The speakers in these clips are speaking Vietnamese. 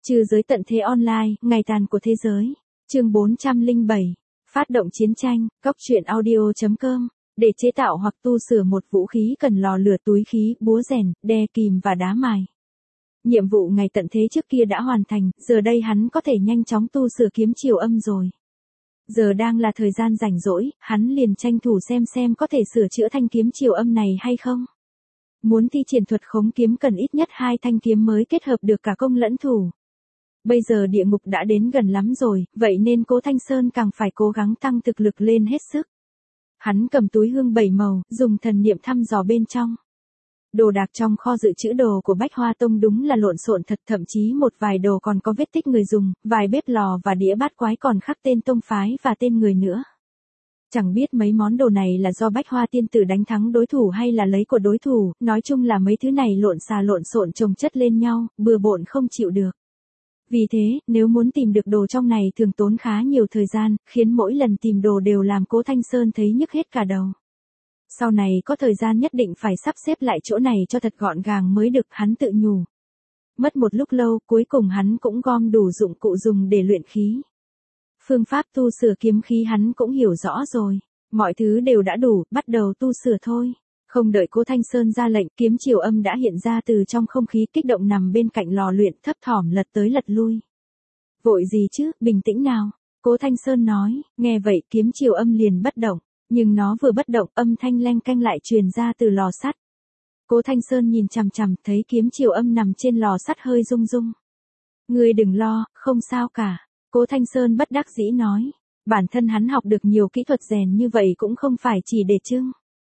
Trừ giới tận thế online, ngày tàn của thế giới. Chương 407. Phát động chiến tranh, Cóc truyện audio.com. Để chế tạo hoặc tu sửa một vũ khí cần lò lửa, túi khí, búa rèn, đe kìm và đá mài. Nhiệm vụ ngày tận thế trước kia đã hoàn thành, giờ đây hắn có thể nhanh chóng tu sửa kiếm chiều âm rồi. Giờ đang là thời gian rảnh rỗi, hắn liền tranh thủ xem có thể sửa chữa thanh kiếm chiều âm này hay không. Muốn thi triển thuật khống kiếm cần ít nhất 2 thanh kiếm mới kết hợp được cả công lẫn thủ. Bây giờ địa ngục đã đến gần lắm rồi, vậy nên Cố Thanh Sơn càng phải cố gắng tăng thực lực lên hết sức. Hắn cầm túi hương 7 màu, dùng thần niệm thăm dò bên trong. Đồ đạc trong kho dự trữ đồ của Bách Hoa Tông đúng là lộn xộn thật, thậm chí một vài đồ còn có vết tích người dùng, vài bếp lò và đĩa bát quái còn khắc tên tông phái và tên người nữa. Chẳng biết mấy món đồ này là do Bách Hoa tiên tử đánh thắng đối thủ hay là lấy của đối thủ, nói chung là mấy thứ này lộn xộn chồng chất lên nhau, bừa bộn không chịu được. Vì thế, nếu muốn tìm được đồ trong này thường tốn khá nhiều thời gian, khiến mỗi lần tìm đồ đều làm Cố Thanh Sơn thấy nhức hết cả đầu. Sau này có thời gian nhất định phải sắp xếp lại chỗ này cho thật gọn gàng mới được, hắn tự nhủ. Mất một lúc lâu, cuối cùng hắn cũng gom đủ dụng cụ dùng để luyện khí. Phương pháp tu sửa kiếm khí hắn cũng hiểu rõ rồi, mọi thứ đều đã đủ, bắt đầu tu sửa thôi. Không đợi Cố Thanh Sơn ra lệnh, kiếm chiều âm đã hiện ra từ trong không khí, kích động nằm bên cạnh lò luyện, thấp thỏm lật tới lật lui. Vội gì chứ, bình tĩnh nào, Cố Thanh Sơn nói. Nghe vậy kiếm chiều âm liền bất động, nhưng nó vừa bất động, âm thanh leng keng lại truyền ra từ lò sắt. Cố Thanh Sơn nhìn chằm chằm, thấy kiếm chiều âm nằm trên lò sắt hơi rung rung. Ngươi đừng lo, không sao cả, Cố Thanh Sơn bất đắc dĩ nói. Bản thân hắn học được nhiều kỹ thuật rèn như vậy cũng không phải chỉ để trưng.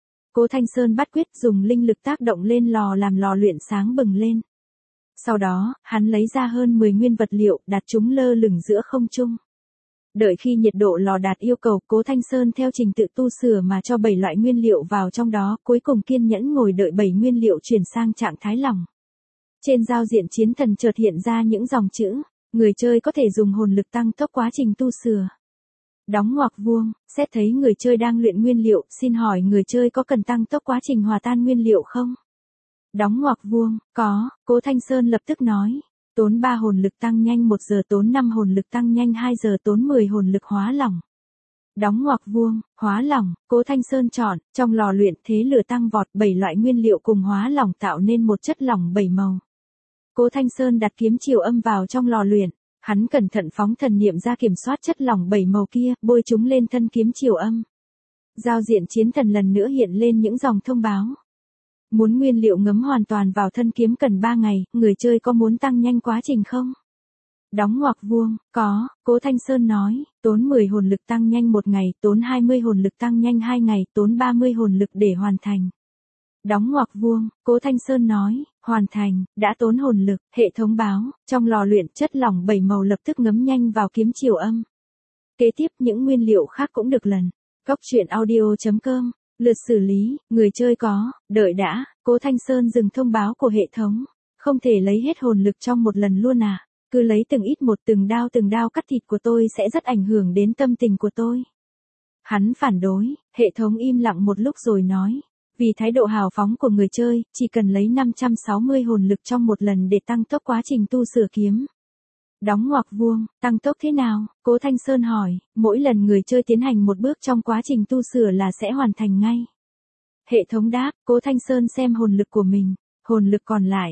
Cố Thanh Sơn bắt quyết dùng linh lực tác động lên lò làm lò luyện sáng bừng lên. Sau đó, hắn lấy ra hơn 10 nguyên vật liệu, đặt chúng lơ lửng giữa không trung. Đợi khi nhiệt độ lò đạt yêu cầu, Cố Thanh Sơn theo trình tự tu sửa mà cho 7 loại nguyên liệu vào trong đó, cuối cùng kiên nhẫn ngồi đợi 7 nguyên liệu chuyển sang trạng thái lỏng. Trên giao diện chiến thần chợt hiện ra những dòng chữ, người chơi có thể dùng hồn lực tăng tốc quá trình tu sửa. Đóng ngoặc vuông, xét thấy người chơi đang luyện nguyên liệu, xin hỏi người chơi có cần tăng tốc quá trình hòa tan nguyên liệu không? Đóng ngoặc vuông, có, Cố Thanh Sơn lập tức nói. Tốn 3 hồn lực tăng nhanh 1 giờ, tốn 5 hồn lực tăng nhanh 2 giờ, tốn 10 hồn lực hóa lỏng. Đóng ngoặc vuông, hóa lỏng, Cố Thanh Sơn chọn, trong lò luyện thế lửa tăng vọt, 7 loại nguyên liệu cùng hóa lỏng tạo nên một chất lỏng 7 màu. Cố Thanh Sơn đặt kiếm chiều âm vào trong lò luyện. Hắn cẩn thận phóng thần niệm ra kiểm soát chất lỏng 7 màu kia, bôi chúng lên thân kiếm chiều âm. Giao diện chiến thần lần nữa hiện lên những dòng thông báo. Muốn nguyên liệu ngấm hoàn toàn vào thân kiếm cần 3 ngày, người chơi có muốn tăng nhanh quá trình không? Đóng ngoặc vuông, có, Cố Thanh Sơn nói, tốn 10 hồn lực tăng nhanh 1 ngày, tốn 20 hồn lực tăng nhanh 2 ngày, tốn 30 hồn lực để hoàn thành. Đóng ngoặc vuông, Cố Thanh Sơn nói, hoàn thành, đã tốn hồn lực, hệ thống báo, trong lò luyện chất lỏng 7 màu lập tức ngấm nhanh vào kiếm chiều âm. Kế tiếp những nguyên liệu khác cũng được lần. Cóc truyện audio.com, lượt xử lý, người chơi có, đợi đã, Cố Thanh Sơn dừng thông báo của hệ thống. Không thể lấy hết hồn lực trong một lần luôn à, cứ lấy từng ít một, từng đao cắt thịt của tôi sẽ rất ảnh hưởng đến tâm tình của tôi. Hắn phản đối, hệ thống im lặng một lúc rồi nói. Vì thái độ hào phóng của người chơi, chỉ cần lấy 560 hồn lực trong một lần để tăng tốc quá trình tu sửa kiếm. Đóng ngoặc vuông, tăng tốc thế nào? Cố Thanh Sơn hỏi, mỗi lần người chơi tiến hành một bước trong quá trình tu sửa là sẽ hoàn thành ngay. Hệ thống đáp, Cố Thanh Sơn xem hồn lực của mình, hồn lực còn lại,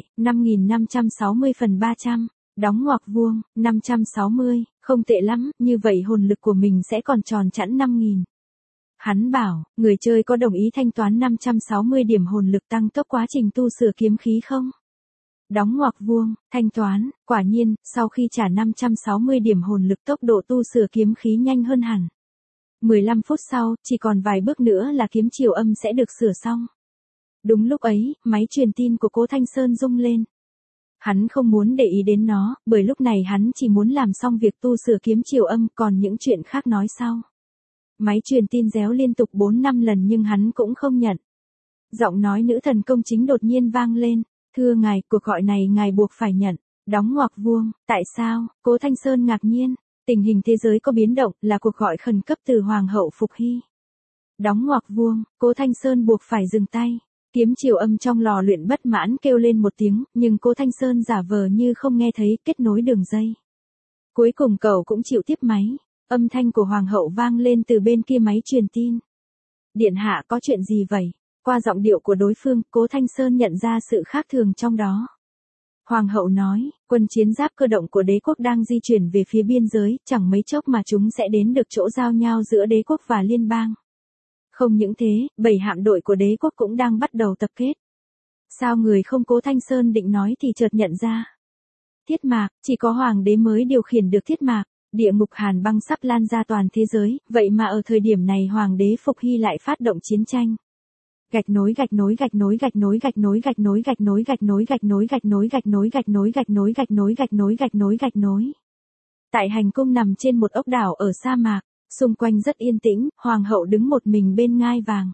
5.560/300, đóng ngoặc vuông, 560, không tệ lắm, như vậy hồn lực của mình sẽ còn tròn chẵn 5.000. Hắn bảo, người chơi có đồng ý thanh toán 560 điểm hồn lực tăng tốc quá trình tu sửa kiếm khí không? Đóng ngoặc vuông, thanh toán, quả nhiên, sau khi trả 560 điểm hồn lực tốc độ tu sửa kiếm khí nhanh hơn hẳn. 15 phút sau, chỉ còn vài bước nữa là kiếm chiều âm sẽ được sửa xong. Đúng lúc ấy, máy truyền tin của Cố Thanh Sơn rung lên. Hắn không muốn để ý đến nó, bởi lúc này hắn chỉ muốn làm xong việc tu sửa kiếm chiều âm, còn những chuyện khác nói sau. Máy truyền tin réo liên tục 4-5 lần nhưng hắn cũng không nhận. Giọng nói nữ thần công chính đột nhiên vang lên. Thưa ngài, cuộc gọi này ngài buộc phải nhận. Đóng ngoặc vuông, tại sao? Cố Thanh Sơn ngạc nhiên. Tình hình thế giới có biến động, là cuộc gọi khẩn cấp từ Hoàng hậu Phục Hy. Đóng ngoặc vuông, Cố Thanh Sơn buộc phải dừng tay. Kiếm chiều âm trong lò luyện bất mãn kêu lên một tiếng, nhưng Cố Thanh Sơn giả vờ như không nghe thấy, kết nối đường dây. Cuối cùng cậu cũng chịu tiếp máy. Âm thanh của hoàng hậu vang lên từ bên kia máy truyền tin. Điện hạ có chuyện gì vậy? Qua giọng điệu của đối phương, Cố Thanh Sơn nhận ra sự khác thường trong đó. Hoàng hậu nói, quân chiến giáp cơ động của đế quốc đang di chuyển về phía biên giới, chẳng mấy chốc mà chúng sẽ đến được chỗ giao nhau giữa đế quốc và liên bang. Không những thế, 7 hạm đội của đế quốc cũng đang bắt đầu tập kết. Sao người không? Cố Thanh Sơn định nói thì chợt nhận ra. Thiết mạc, chỉ có hoàng đế mới điều khiển được thiết mạc. Địa ngục hàn băng sắp lan ra toàn thế giới, vậy mà ở thời điểm này hoàng đế Phục Hy lại phát động chiến tranh. Gạch nối gạch nối gạch nối gạch nối gạch nối gạch nối gạch nối gạch nối gạch nối gạch nối gạch nối gạch nối gạch nối gạch nối gạch nối gạch nối gạch nối. Tại hành cung nằm trên một ốc đảo ở sa mạc, xung quanh rất yên tĩnh, hoàng hậu đứng một mình bên ngai vàng.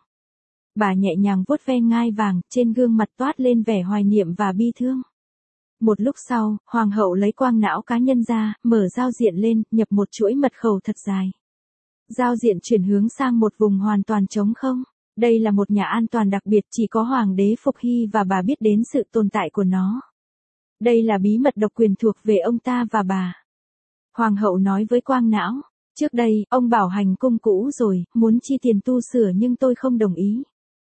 Bà nhẹ nhàng vuốt ve ngai vàng, trên gương mặt toát lên vẻ hoài niệm và bi thương. Một lúc sau, hoàng hậu lấy quang não cá nhân ra, mở giao diện lên, nhập một chuỗi mật khẩu thật dài. Giao diện chuyển hướng sang một vùng hoàn toàn trống không. Đây là một nhà an toàn đặc biệt, chỉ có hoàng đế Phục Hy và bà biết đến sự tồn tại của nó. Đây là bí mật độc quyền thuộc về ông ta và bà. Hoàng hậu nói với quang não, trước đây, ông bảo hành cung cũ rồi, muốn chi tiền tu sửa nhưng tôi không đồng ý.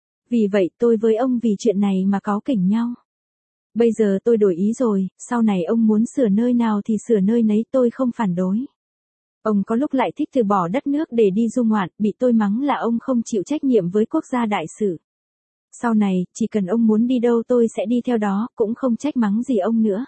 Vì vậy tôi với ông vì chuyện này mà cáu kỉnh nhau. Bây giờ tôi đổi ý rồi, sau này ông muốn sửa nơi nào thì sửa nơi nấy, tôi không phản đối. Ông có lúc lại thích từ bỏ đất nước để đi du ngoạn, bị tôi mắng là ông không chịu trách nhiệm với quốc gia đại sự. Sau này, chỉ cần ông muốn đi đâu tôi sẽ đi theo đó, cũng không trách mắng gì ông nữa.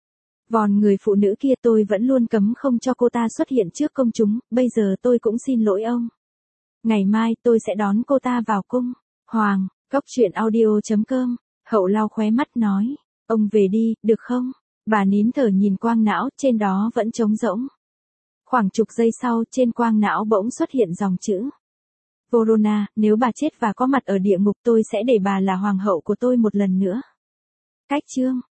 Còn người phụ nữ kia tôi vẫn luôn cấm không cho cô ta xuất hiện trước công chúng, bây giờ tôi cũng xin lỗi ông. Ngày mai tôi sẽ đón cô ta vào cung. Hoàng, Cốc Truyện Audio.com, hậu lau khóe mắt nói, ông về đi, được không? Bà nín thở nhìn quang não, trên đó vẫn trống rỗng. Khoảng chục giây sau, trên quang não bỗng xuất hiện dòng chữ. Vorona, nếu bà chết và có mặt ở địa ngục tôi sẽ để bà là hoàng hậu của tôi một lần nữa. Cách chương